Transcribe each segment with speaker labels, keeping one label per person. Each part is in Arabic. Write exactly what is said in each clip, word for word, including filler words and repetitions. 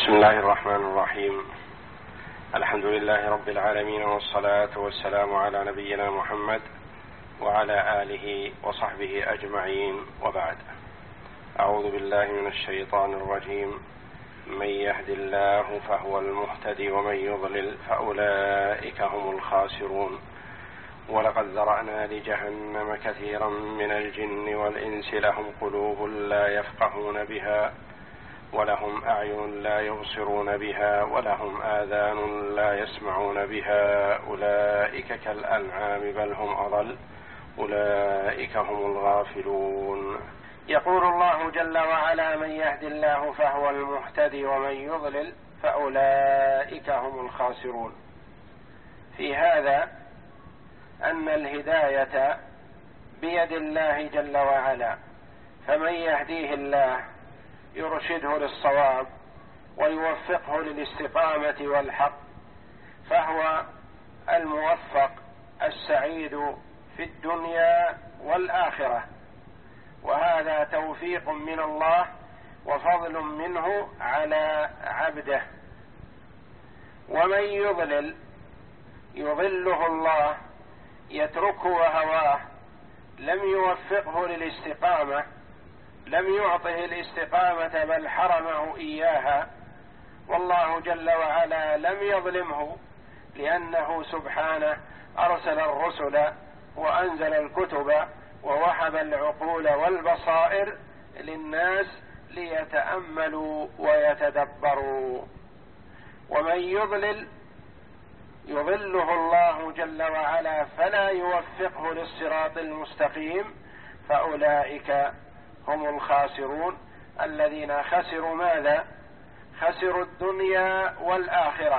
Speaker 1: بسم الله الرحمن الرحيم. الحمد لله رب العالمين، والصلاة والسلام على نبينا محمد وعلى آله وصحبه أجمعين، وبعد. أعوذ بالله من الشيطان الرجيم. من يهد الله فهو المهتدي ومن يضلل فأولئك هم الخاسرون. ولقد ذرأنا لجهنم كثيرا من الجن والإنس لهم قلوب لا يفقهون بها ولهم أعين لا يبصرون بها ولهم آذان لا يسمعون بها أولئك كالأنعام بل هم أضل أولئك هم الغافلون.
Speaker 2: يقول الله جل وعلا: من يهد الله فهو المهتدي ومن يضلل فأولئك هم الخاسرون. في هذا أن الهداية بيد الله جل وعلا، فمن يهديه الله يرشده للصواب ويوفقه للاستقامة والحق، فهو الموفق السعيد في الدنيا والآخرة، وهذا توفيق من الله وفضل منه على عبده. ومن يضلل يضله الله، يتركه وهواه، لم يوفقه للاستقامة، لم يعطه الاستقامة بل حرمه إياها، والله جل وعلا لم يظلمه، لأنه سبحانه أرسل الرسل وأنزل الكتب ووهب العقول والبصائر للناس ليتأملوا ويتدبروا. ومن يضلل يضله الله جل وعلا فلا يوفقه للصراط المستقيم، فأولئك هم الخاسرون الذين خسروا ماذا؟ خسروا الدنيا والآخرة.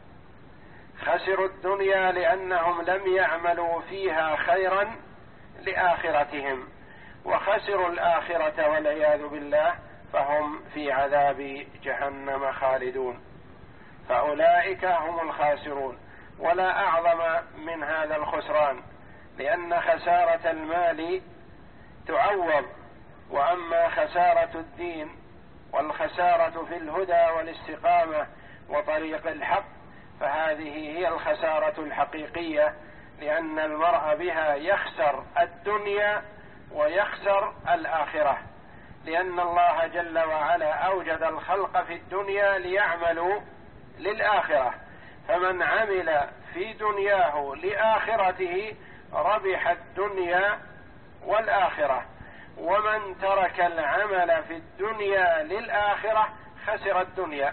Speaker 2: خسروا الدنيا لأنهم لم يعملوا فيها خيرا لآخرتهم، وخسروا الآخرة والعياذ بالله، فهم في عذاب جهنم خالدون. فأولئك هم الخاسرون. ولا أعظم من هذا الخسران، لأن خسارة المال تعوض، وأما خسارة الدين والخسارة في الهدى والاستقامة وطريق الحق فهذه هي الخسارة الحقيقية، لأن المرء بها يخسر الدنيا ويخسر الآخرة، لأن الله جل وعلا أوجد الخلق في الدنيا ليعملوا للآخرة، فمن عمل في دنياه لآخرته ربح الدنيا والآخرة، ومن ترك العمل في الدنيا للآخرة خسر الدنيا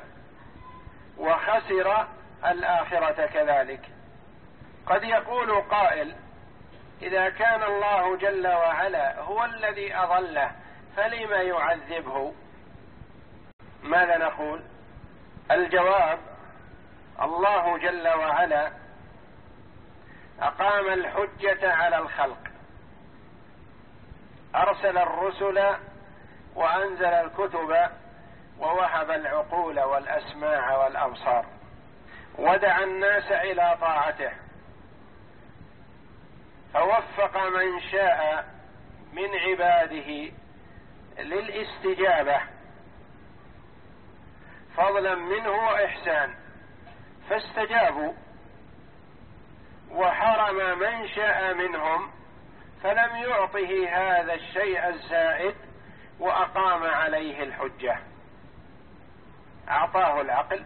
Speaker 2: وخسر الآخرة كذلك. قد يقول قائل: إذا كان الله جل وعلا هو الذي أضله فلم يعذبه؟ ماذا نقول؟ الجواب: الله جل وعلا أقام الحجة على الخلق، أرسل الرسل وأنزل الكتب ووهب العقول والأسماع والأبصار، ودعا الناس إلى طاعته، فوفق من شاء من عباده للاستجابة فضلا منه وإحسان، فاستجابوا، وحرم من شاء منهم فلم يعطه هذا الشيء الزائد وأقام عليه الحجة. أعطاه العقل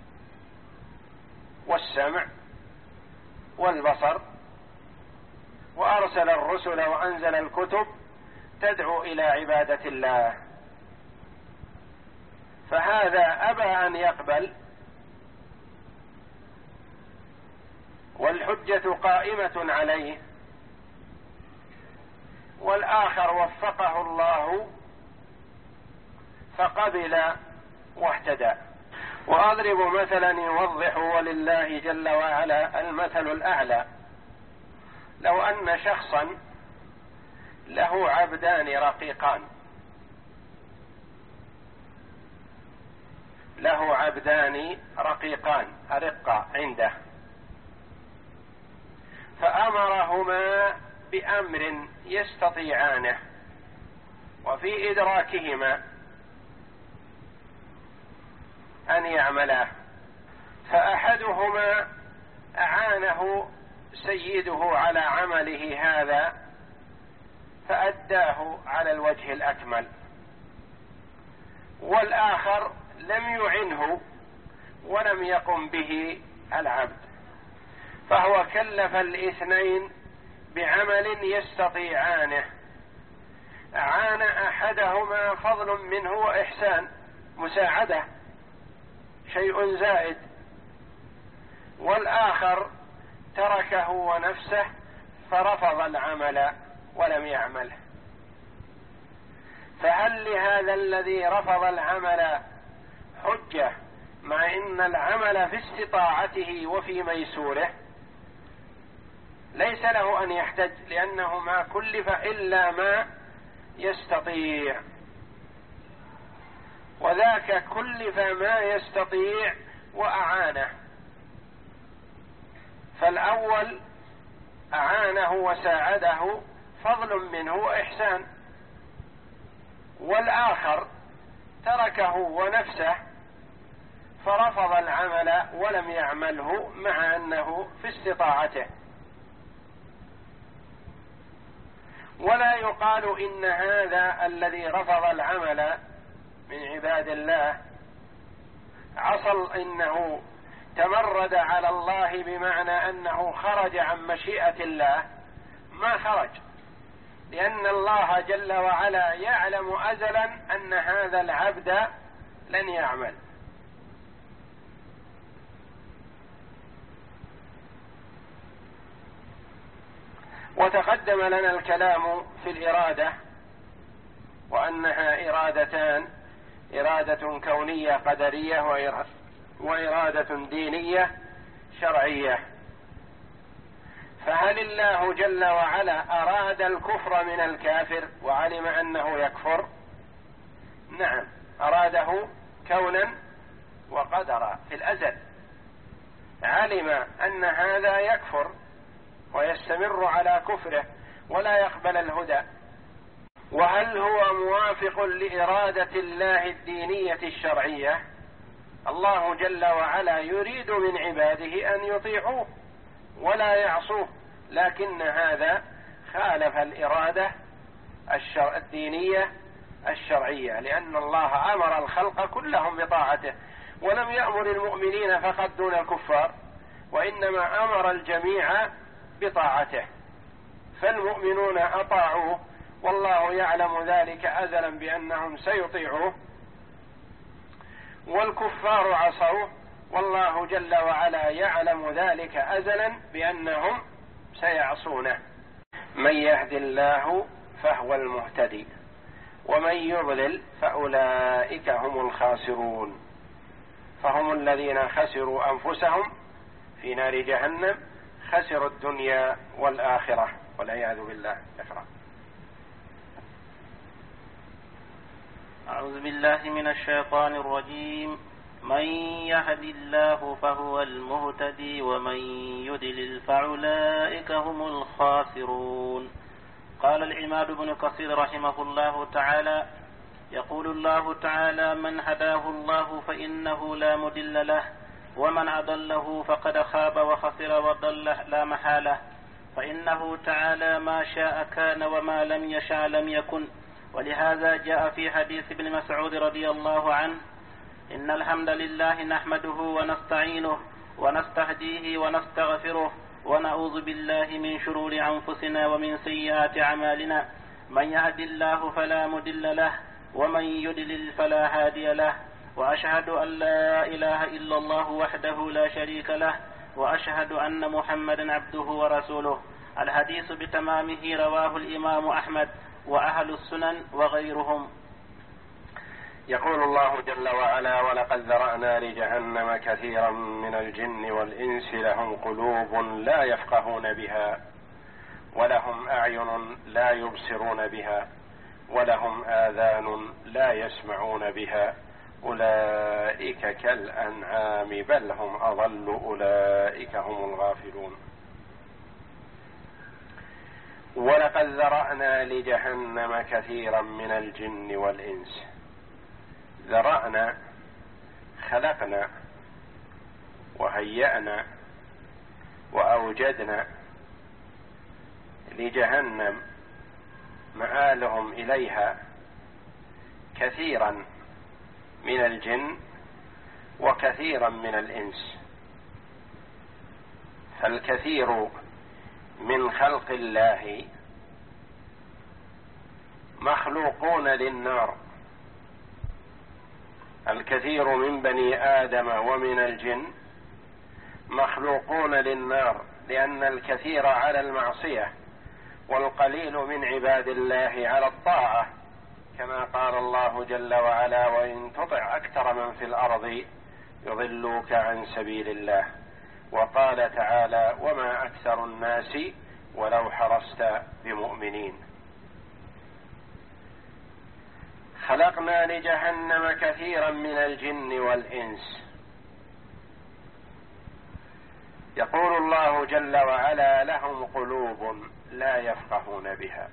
Speaker 2: والسمع والبصر، وأرسل الرسل وأنزل الكتب تدعو إلى عبادة الله، فهذا أبى أن يقبل والحجة قائمة عليه، والآخر وفقه الله فقبل واهتدى. وأضرب مثلا يوضح ولله جل وعلا المثل الأعلى. لو أن شخصا له عبدان رقيقان، له عبدان رقيقان أرقة عنده، فأمرهما بأمر يستطيعانه وفي إدراكهما، أن يعملاه. فأحدهما أعانه سيده على عمله هذا فأداه على الوجه الأكمل، والآخر لم يعنه ولم يقم به العبد، فهو كلف الاثنين بعمل يستطيعانه، أعان أحدهما فضل منه وإحسان، مساعدة، شيء زائد، والآخر تركه ونفسه فرفض العمل ولم يعمله. فهل لهذا الذي رفض العمل حجة مع ان العمل في استطاعته وفي ميسوره؟ ليس له ان يحتج، لانه ما كلف الا ما يستطيع، وذاك كلف ما يستطيع وأعانه. فالأول أعانه وساعده فضل منه وإحسان، والآخر تركه ونفسه فرفض العمل ولم يعمله مع أنه في استطاعته. ولا يقال إن هذا الذي رفض العمل من عباد الله عصى، إنه تمرد على الله بمعنى أنه خرج عن مشيئة الله. ما خرج، لأن الله جل وعلا يعلم أزلا أن هذا العبد لن يعمل. وتقدم لنا الكلام في الإرادة، وأنها إرادتان: إرادة كونية قدرية وإرادة دينية شرعية. فهل الله جل وعلا أراد الكفر من الكافر وعلم أنه يكفر؟ نعم، أراده كونا وقدرا في الأزل، علم أن هذا يكفر ويستمر على كفره ولا يقبل الهدى. وهل هو موافق لإرادة الله الدينية الشرعية؟ الله جل وعلا يريد من عباده أن يطيعوه ولا يعصوه، لكن هذا خالف الإرادة الشرع الدينية الشرعية، لأن الله أمر الخلق كلهم بطاعته، ولم يأمر المؤمنين فقط دون الكفار، وإنما أمر الجميع بطاعته. فالمؤمنون أطاعوه والله يعلم ذلك أزلا بأنهم سيطيعوه، والكفار عصوه والله جل وعلا يعلم ذلك أزلا بأنهم سيعصونه. من يهد الله فهو المهتدي ومن يضلل فأولئك هم الخاسرون. فهم الذين خسروا أنفسهم في نار جهنم، خسروا الدنيا والآخرة والعياذ بالله. اقرأ.
Speaker 3: أعوذ بالله من الشيطان الرجيم. من يهد الله فهو المهتدي ومن يضلل فأولئك هم الخاسرون. قال العماد بن كثير رحمه الله تعالى: يقول الله تعالى: من هداه الله فإنه لا مضل له، ومن أضله فقد خاب وخسر وضل لا محالة. فإنه تعالى ما شاء كان وما لم يشاء لم يكن. ولهذا جاء في حديث ابن مسعود رضي الله عنه: إن الحمد لله نحمده ونستعينه ونستهديه ونستغفره ونعوذ بالله من شرور أنفسنا ومن سيئات أعمالنا، من يهد الله فلا مضل له ومن يضلل فلا هادي له، وأشهد أن لا إله إلا الله وحده لا شريك له، وأشهد أن محمدا عبده ورسوله. الحديث بتمامه رواه الإمام أحمد وأهل السنن وغيرهم.
Speaker 2: يقول الله جل وعلا: ولقد ذرأنا لجهنم كثيرا من الجن والإنس لهم قلوب لا يفقهون بها ولهم أعين لا يبصرون بها ولهم آذان لا يسمعون بها أولئك كالأنعام بل هم أضل أولئك هم الغافلون. ولقد ذرأنا لجهنم كثيرا من الجن والإنس. ذرأنا خلقنا وهيأنا وأوجدنا لجهنم مآلهم إليها كثيرا من الجن وكثيرا من الإنس، فالكثير من خلق الله مخلوقون للنار، الكثير من بني آدم ومن الجن مخلوقون للنار، لأن الكثير على المعصية والقليل من عباد الله على الطاعة، كما قال الله جل وعلا: وإن تطع أكثر من في الأرض يضلوك عن سبيل الله. وقال تعالى: وما أكثر الناس ولو حرصت بمؤمنين. خلقنا لجهنم كثيرا من الجن والإنس. يقول الله جل وعلا: لهم قلوب لا يفقهون بها،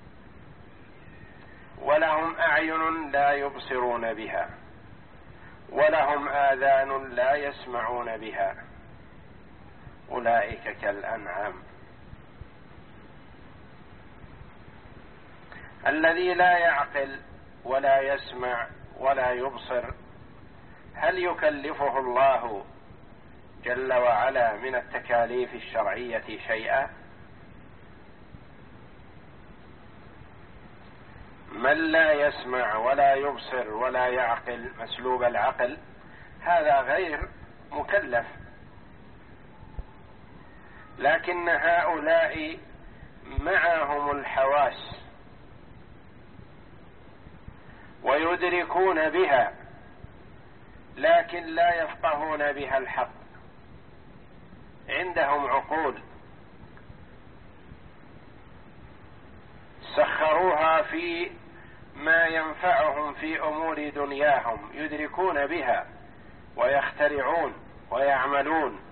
Speaker 2: ولهم أعين لا يبصرون بها، ولهم آذان لا يسمعون بها، أولئك كالأنعام. الذي لا يعقل ولا يسمع ولا يبصر، هل يكلفه الله جل وعلا من التكاليف الشرعية شيئا؟ من لا يسمع ولا يبصر ولا يعقل مسلوب العقل، هذا غير مكلف. لكن هؤلاء معهم الحواس ويدركون بها، لكن لا يفقهون بها الحق. عندهم عقول سخروها في ما ينفعهم في أمور دنياهم، يدركون بها ويخترعون ويعملون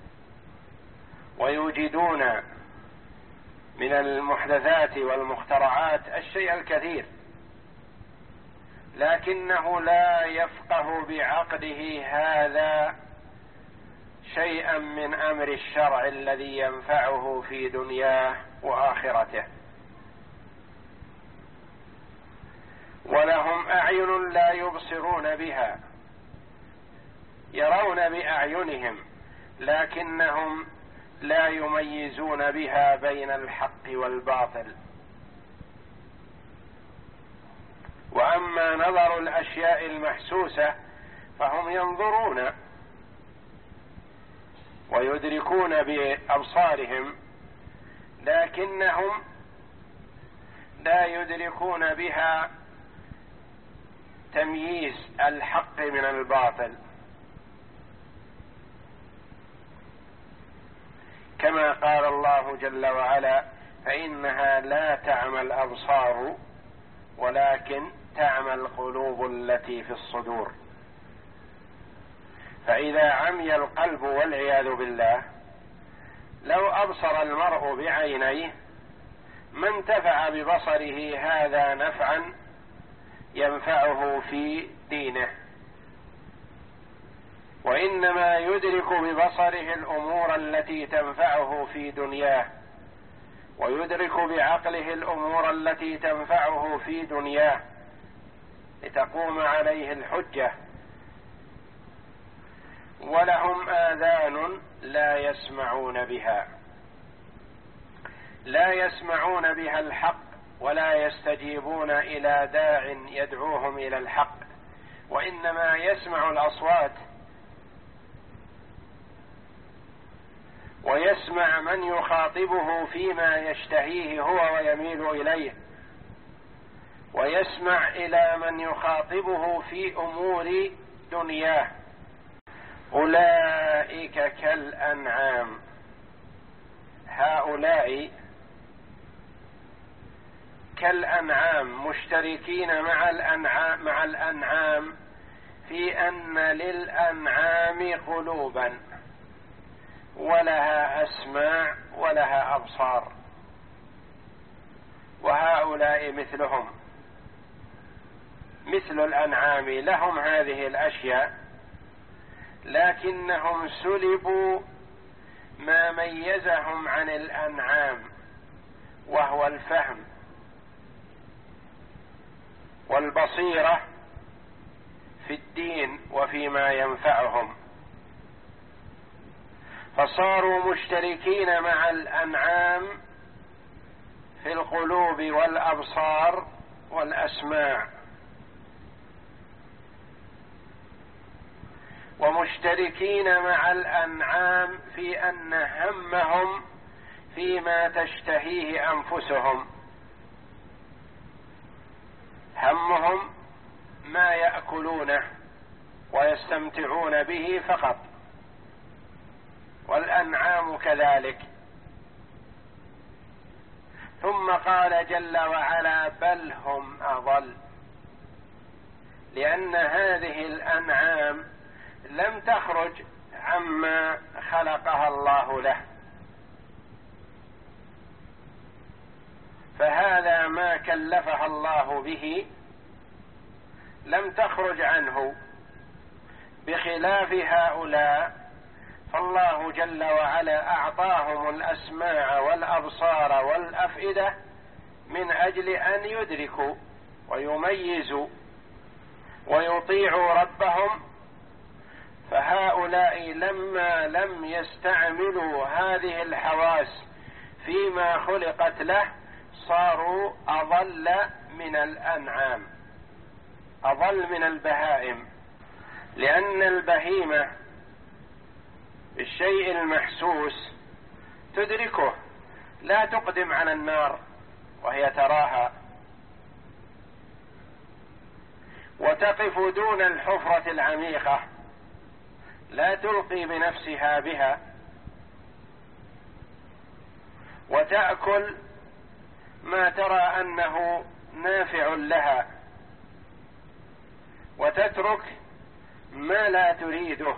Speaker 2: ويوجدون من المحدثات والمخترعات الشيء الكثير، لكنه لا يفقه بعقله هذا شيئا من أمر الشرع الذي ينفعه في دنياه وآخرته. ولهم أعين لا يبصرون بها، يرون بأعينهم لكنهم لا يميزون بها بين الحق والباطل. وأما نظر الأشياء المحسوسة فهم ينظرون ويدركون بأبصارهم، لكنهم لا يدركون بها تمييز الحق من الباطل، كما قال الله جل وعلا: فإنها لا تعمى الأبصار ولكن تعمى القلوب التي في الصدور. فإذا عمي القلب والعياذ بالله، لو أبصر المرء بعينيه ما انتفع ببصره هذا نفعا ينفعه في دينه، وإنما يدرك ببصره الأمور التي تنفعه في دنياه، ويدرك بعقله الأمور التي تنفعه في دنياه لتقوم عليه الحجة. ولهم آذان لا يسمعون بها، لا يسمعون بها الحق ولا يستجيبون إلى داع يدعوهم إلى الحق، وإنما يسمع الأصوات ويسمع من يخاطبه فيما يشتهيه هو ويميل إليه، ويسمع إلى من يخاطبه في أمور دنياه. أولئك كالأنعام، هؤلاء كالأنعام، مشتركين مع الأنعام, مع الأنعام في أن للأنعام قلوبا ولها أسماع ولها أبصار، وهؤلاء مثلهم مثل الأنعام، لهم هذه الأشياء لكنهم سلبوا ما ميزهم عن الأنعام، وهو الفهم والبصيرة في الدين وفيما ينفعهم، فصاروا مشتركين مع الأنعام في القلوب والأبصار والأسماع، ومشتركين مع الأنعام في أن همهم فيما تشتهيه أنفسهم، همهم ما يأكلونه ويستمتعون به فقط، والأنعام كذلك. ثم قال جل وعلا: بل هم أضل، لأن هذه الأنعام لم تخرج عما خلقها الله له، فهذا ما كلفها الله به لم تخرج عنه، بخلاف هؤلاء فالله جل وعلا أعطاهم الأسماع والأبصار والأفئدة من أجل أن يدركوا ويميزوا ويطيعوا ربهم، فهؤلاء لما لم يستعملوا هذه الحواس فيما خلقت له صاروا أضل من الأنعام، أضل من البهائم، لأن البهيمة الشيء المحسوس تدركه، لا تقدم على النار وهي تراها، وتقف دون الحفرة العميقة، لا تلقي بنفسها بها، وتأكل ما ترى أنه نافع لها، وتترك ما لا تريده،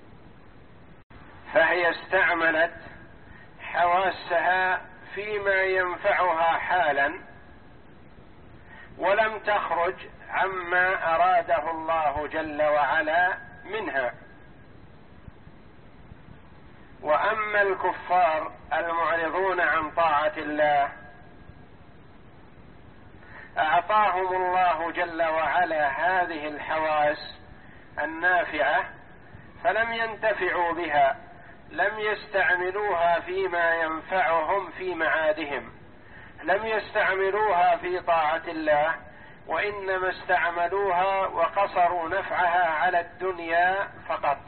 Speaker 2: فهي استعملت حواسها فيما ينفعها حالا، ولم تخرج عما أراده الله جل وعلا منها. وأما الكفار المعرضون عن طاعة الله أعطاهم الله جل وعلا هذه الحواس النافعة فلم ينتفعوا بها، لم يستعملوها فيما ينفعهم في معادهم، لم يستعملوها في طاعة الله، وإنما استعملوها وقصروا نفعها على الدنيا فقط.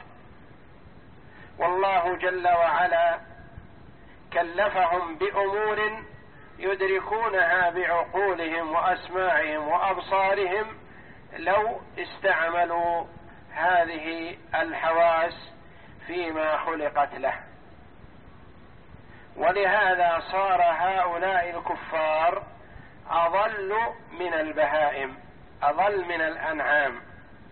Speaker 2: والله جل وعلا كلفهم بأمور يدركونها بعقولهم وأسماعهم وأبصارهم لو استعملوا هذه الحواس فيما خلقت له. ولهذا صار هؤلاء الكفار أضل من البهائم، أضل من الأنعام.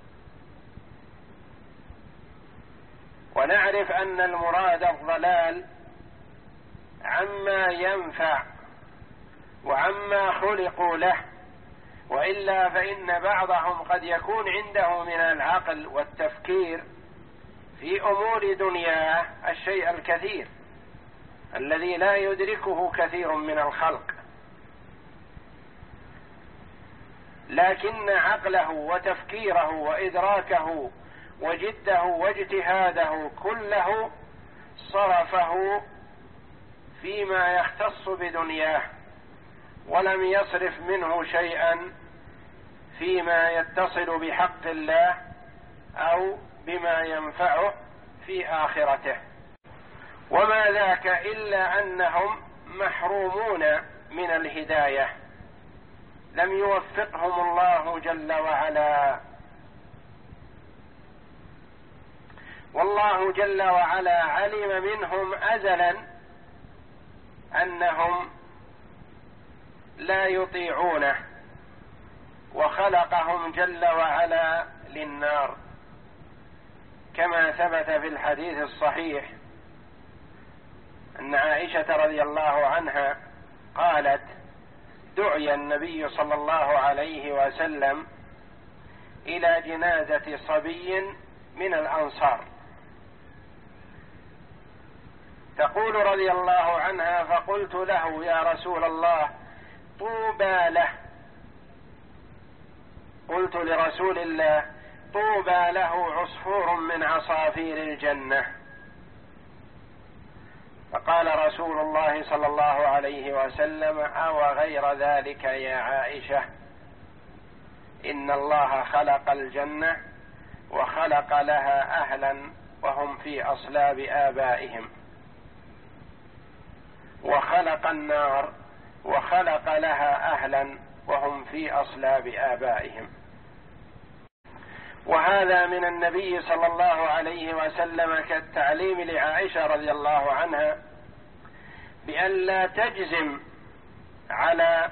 Speaker 2: ونعرف أن المراد الضلال عما ينفع وعما خلقوا له، وإلا فإن بعضهم قد يكون عنده من العقل والتفكير في أمور دنياه الشيء الكثير الذي لا يدركه كثير من الخلق، لكن عقله وتفكيره وإدراكه وجده واجتهاده كله صرفه فيما يختص بدنياه، ولم يصرف منه شيئا فيما يتصل بحق الله أو بما ينفعه في آخرته. وما ذاك إلا أنهم محرومون من الهداية، لم يوفقهم الله جل وعلا. والله جل وعلا علم منهم أزلا أنهم لا يطيعونه، وخلقهم جل وعلا للنار، كما ثبت في الحديث الصحيح أن عائشة رضي الله عنها قالت: دعي النبي صلى الله عليه وسلم إلى جنازة صبي من الأنصار، تقول رضي الله عنها: فقلت له: يا رسول الله، طوبى له. قلت لرسول الله: طوبى له عصفور من عصافير الجنة. فقال رسول الله صلى الله عليه وسلم: أو غير ذلك يا عائشة، إن الله خلق الجنة وخلق لها أهلا وهم في أصلاب آبائهم، وخلق النار وخلق لها أهلا وهم في أصلاب آبائهم. وهذا من النبي صلى الله عليه وسلم كالتعليم لعائشة رضي الله عنها بأن لا تجزم على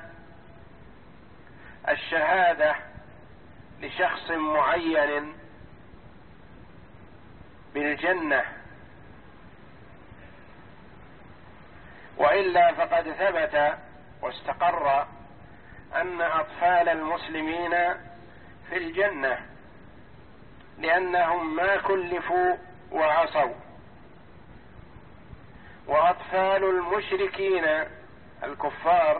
Speaker 2: الشهادة لشخص معين بالجنة، وإلا فقد ثبت واستقر أن أطفال المسلمين في الجنة، لأنهم ما كلفوا وعصوا. وأطفال المشركين الكفار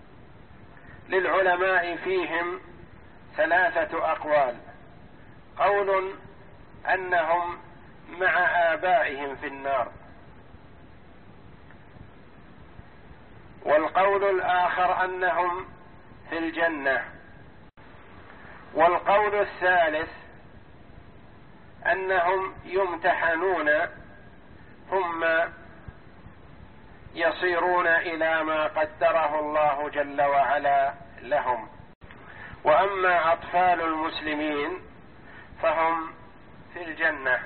Speaker 2: للعلماء فيهم ثلاثة أقوال: قول أنهم مع آبائهم في النار، والقول الآخر أنهم في الجنة، والقول الثالث أنهم يمتحنون ثم يصيرون إلى ما قدره الله جل وعلا لهم. وأما أطفال المسلمين فهم في الجنة.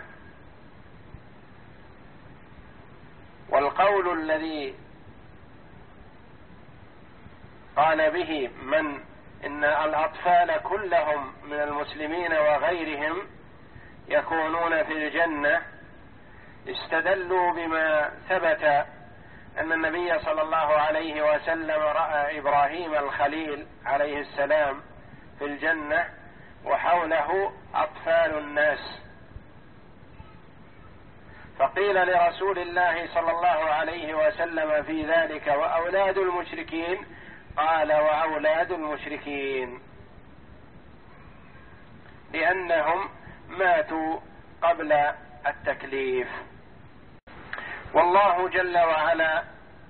Speaker 2: والقول الذي قال به من إن الأطفال كلهم من المسلمين وغيرهم يكونون في الجنة استدلوا بما ثبت أن النبي صلى الله عليه وسلم رأى إبراهيم الخليل عليه السلام في الجنة وحوله أطفال الناس، فقيل لرسول الله صلى الله عليه وسلم في ذلك: وأولاد المشركين؟ قال: وأولاد المشركين، لأنهم ماتوا قبل التكليف. والله جل وعلا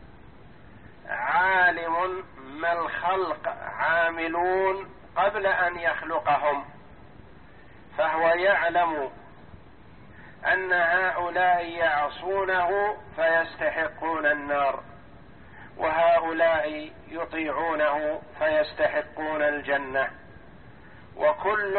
Speaker 2: عالم ما الخلق عاملون قبل أن يخلقهم، فهو يعلم أن هؤلاء يعصونه فيستحقون النار، وهؤلاء يطيعونه فيستحقون الجنة، وكل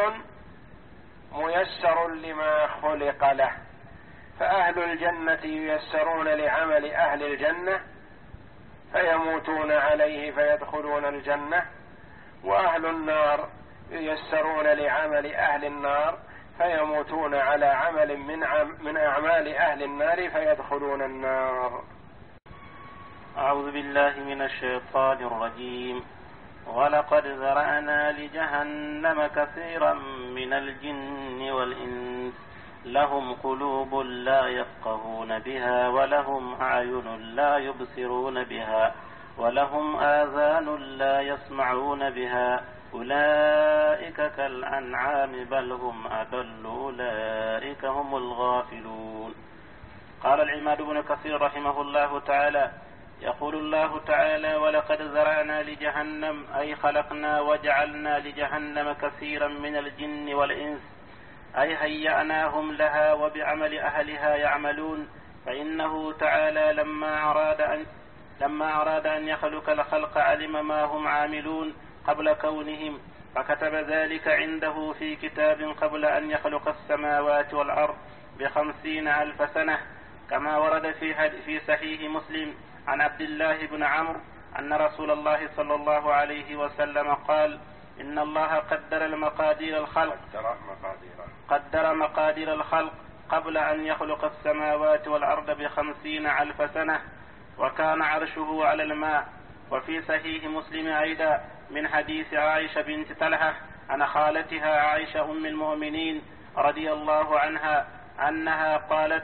Speaker 2: ميسر لما خلق له. فأهل الجنة ييسرون لعمل أهل الجنة فيموتون عليه فيدخلون الجنة، وأهل النار ييسرون لعمل أهل النار فيموتون على عمل من, عم من أعمال أهل النار فيدخلون النار.
Speaker 3: أعوذ بالله من الشيطان الرجيم. ولقد ذرأنا لجهنم كثيرا من الجن والإنس لهم قلوب لا يفقهون بها ولهم أعين لا يبصرون بها ولهم آذان لا يسمعون بها أولئك كالأنعام بل هم أضل أولئك هم الغافلون. قال العماد بن كثير رحمه الله تعالى: يقول الله تعالى: ولقد ذرأنا لجهنم، أي خلقنا وجعلنا لجهنم كثيرا من الجن والإنس، أي هيأناهم لها وبعمل أهلها يعملون. فإنه تعالى لما أراد أن لما أراد أن يخلق الخلق علم ما هم عاملون قبل كونهم، فكتب ذلك عنده في كتاب قبل أن يخلق السماوات والأرض بخمسين ألف سنة، كما ورد في في صحيح مسلم عن عبد الله بن عمرو أن رسول الله صلى الله عليه وسلم قال: إن الله قدر المقادير الخلق قدر مقادير الخلق قبل أن يخلق السماوات والأرض بخمسين ألف سنة، وكان عرشه على الماء. وفي صحيح مسلم أيضا من حديث عائشة بنت طلحة عن خالتها عائشة أم المؤمنين رضي الله عنها أنها قالت: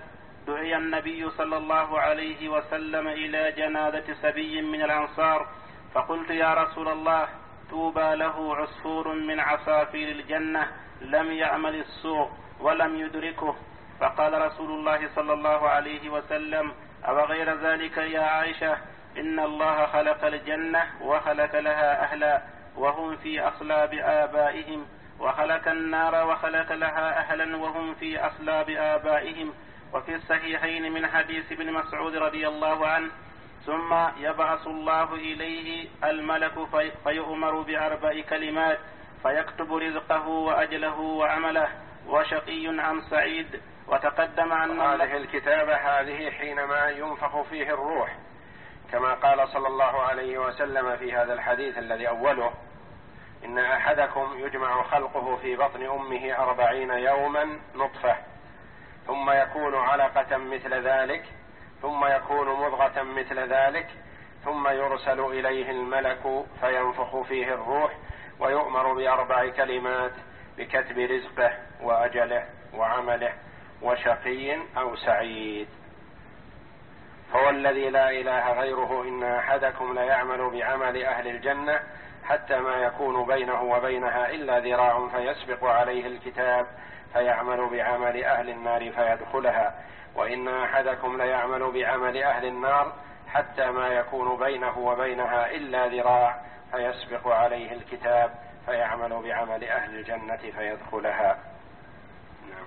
Speaker 3: دعي النبي صلى الله عليه وسلم إلى جنازة سبي من الأنصار، فقلت يا رسول الله طوبى له عصفور من عصافير الجنة لم يعمل السوء ولم يدركه. فقال رسول الله صلى الله عليه وسلم أو غير ذلك يا عائشة إن الله خلق الجنة وخلق لها أهلا وهم في أصلاب آبائهم، وخلق النار وخلق لها أهلا وهم في أصلاب آبائهم. وفي الصحيحين من حديث ابن مسعود رضي الله عنه ثم يبعث الله إليه الملك في فيؤمر بأربع كلمات فيكتب رزقه وأجله وعمله وشقي أم سعيد. وتقدم أن
Speaker 2: هذه الكتابة هذه حينما ينفخ فيه الروح، كما قال صلى الله عليه وسلم في هذا الحديث الذي أوله إن أحدكم يجمع خلقه في بطن أمه أربعين يوما نطفة ثم يكون علقة مثل ذلك ثم يكون مضغة مثل ذلك ثم يرسل إليه الملك فينفخ فيه الروح ويؤمر بأربع كلمات بكتب رزقه وأجله وعمله وشقي أو سعيد. فهو الذي لا إله غيره إن أحدكم ليعمل بعمل أهل الجنة حتى ما يكون بينه وبينها إلا ذراع فيسبق عليه الكتاب فيعمل بعمل أهل النار فيدخلها، وإن أحدكم ليعمل بعمل أهل النار حتى ما يكون بينه وبينها إلا ذراع فيسبق عليه الكتاب فيعمل بعمل أهل الجنة فيدخلها. نعم.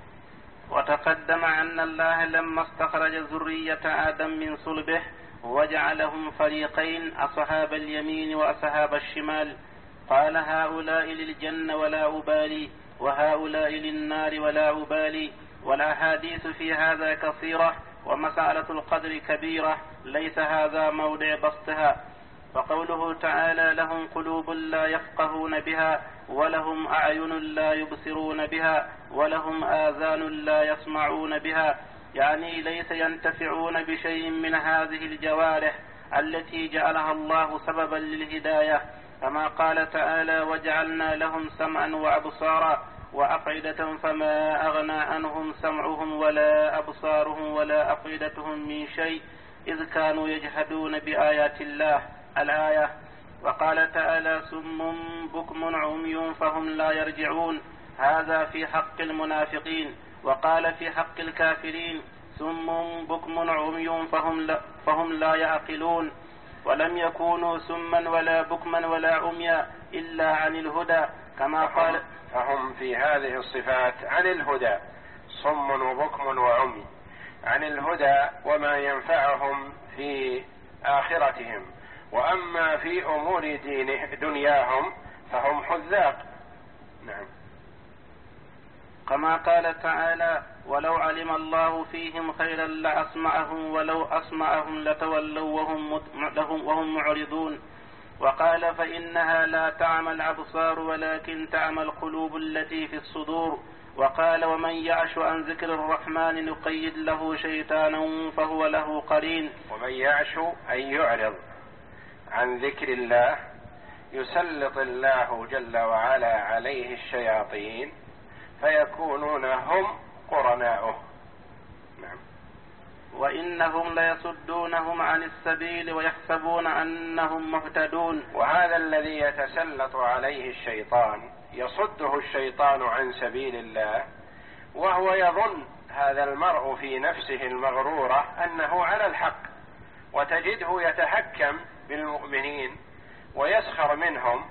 Speaker 3: وتقدم أن الله لما استخرج ذرية آدم من صلبه وجعلهم فريقين أصحاب اليمين وأصحاب الشمال قال هؤلاء للجنة ولا أبالي وهؤلاء للنار ولا أبالي. والأحاديث في هذا كثيرة ومسألة القدر كبيرة ليس هذا موضع بسطها. فقوله تعالى لهم قلوب لا يفقهون بها ولهم أعين لا يبصرون بها ولهم آذان لا يسمعون بها، يعني ليس ينتفعون بشيء من هذه الجوارح التي جعلها الله سببا للهداية، كما قال تعالى وجعلنا لهم سمعا وأبصارا وأفئدة فما أغنى عنهم سمعهم ولا أبصارهم ولا أفئدتهم من شيء إذ كانوا يجحدون بآيات الله الآية. وقال تعالى سم بكم عمي فهم لا يرجعون، هذا في حق المنافقين. وقال في حق الكافرين سم بكم عمي فهم لا, فهم لا يعقلون. ولم يكونوا سما ولا بكما ولا عميا إلا عن الهدى، كما قال
Speaker 2: فهم في هذه الصفات عن الهدى صم وبكم وعمي، عن الهدى وما ينفعهم في آخرتهم، وأما في أمور دينه دنياهم فهم حذاق. نعم.
Speaker 3: كما قال تعالى ولو علم الله فيهم خيرا لأسمعهم ولو أسمعهم لتولوا وهم, وهم معرضون. وقال فإنها لا تعمى الأبصار ولكن تعمى القلوب التي في الصدور. وقال ومن يعش عن ذكر الرحمن نقيد له شيطانا فهو له قرين.
Speaker 2: ومن يعش أن يعرض عن ذكر الله يسلط الله جل وعلا عليه الشياطين فيكونون هم قرناؤه. نعم.
Speaker 3: وإنهم ليصدونهم عن السبيل ويحسبون أنهم مهتدون.
Speaker 2: وهذا الذي يتسلط عليه الشيطان يصده الشيطان عن سبيل الله وهو يظن هذا المرء في نفسه المغرورة أنه على الحق، وتجده يتحكم بالمؤمنين ويسخر منهم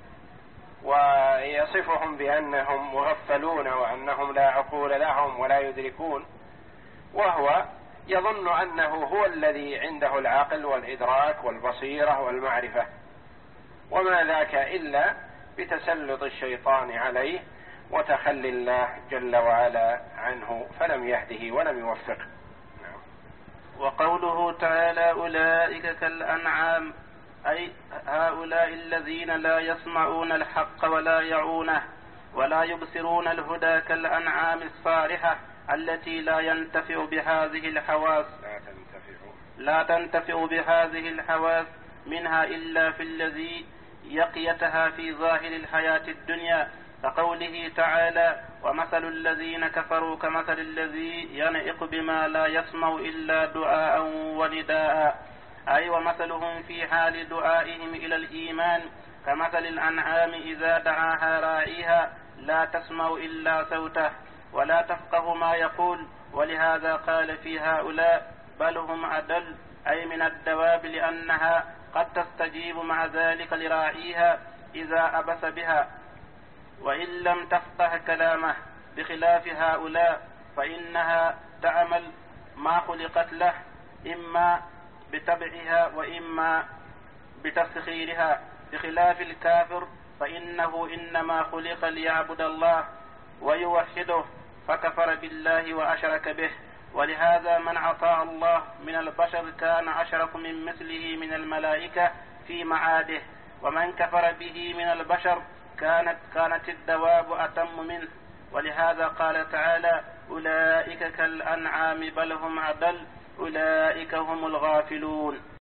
Speaker 2: ويصفهم بأنهم مغفلون وأنهم لا عقول لهم ولا يدركون، وهو يظن أنه هو الذي عنده العقل والإدراك والبصيرة والمعرفة، وما ذاك إلا بتسلط الشيطان عليه وتخلي الله جل وعلا عنه فلم يهده ولم يوفقه. نعم.
Speaker 3: وقوله تعالى أولئك كالأنعام أي هؤلاء الذين لا يسمعون الحق ولا يعونه ولا يبصرون الهدى كالأنعام الصالحة التي لا ينتفع بهذه الحواس
Speaker 2: لا تنتفع
Speaker 3: لا تنتفع بهذه الحواس منها إلا في الذي يقيتها في ظاهر الحياة الدنيا، كقوله تعالى: ومثل الذين كفروا كمثل الذي ينعق بما لا يسمع إلا دعاء ونداء، أي ومثلهم في حال دعائهم إلى الإيمان كمثل الأنعام إذا دعاها راعيها لا تسمع إلا صوته ولا تفقه ما يقول. ولهذا قال في هؤلاء: بل هم أدل، أي من الدواب، لأنها قد تستجيب مع ذلك لراعيها إذا أبس بها وإن لم تفقه كلامه، بخلاف هؤلاء فإنها تعمل ما خلقت له، إما بتبعها وإما بتسخيرها، بخلاف الكافر فإنه إنما خلق ليعبد الله ويوحده فكفر بالله وأشرك به. ولهذا من عطى الله من البشر كان أشرف من مثله من الملائكة في معاده، ومن كفر به من البشر كانت كانت الدواب أتم منه. ولهذا قال تعالى: أولئك كالأنعام بل هم أضل أولئك هم الغافلون.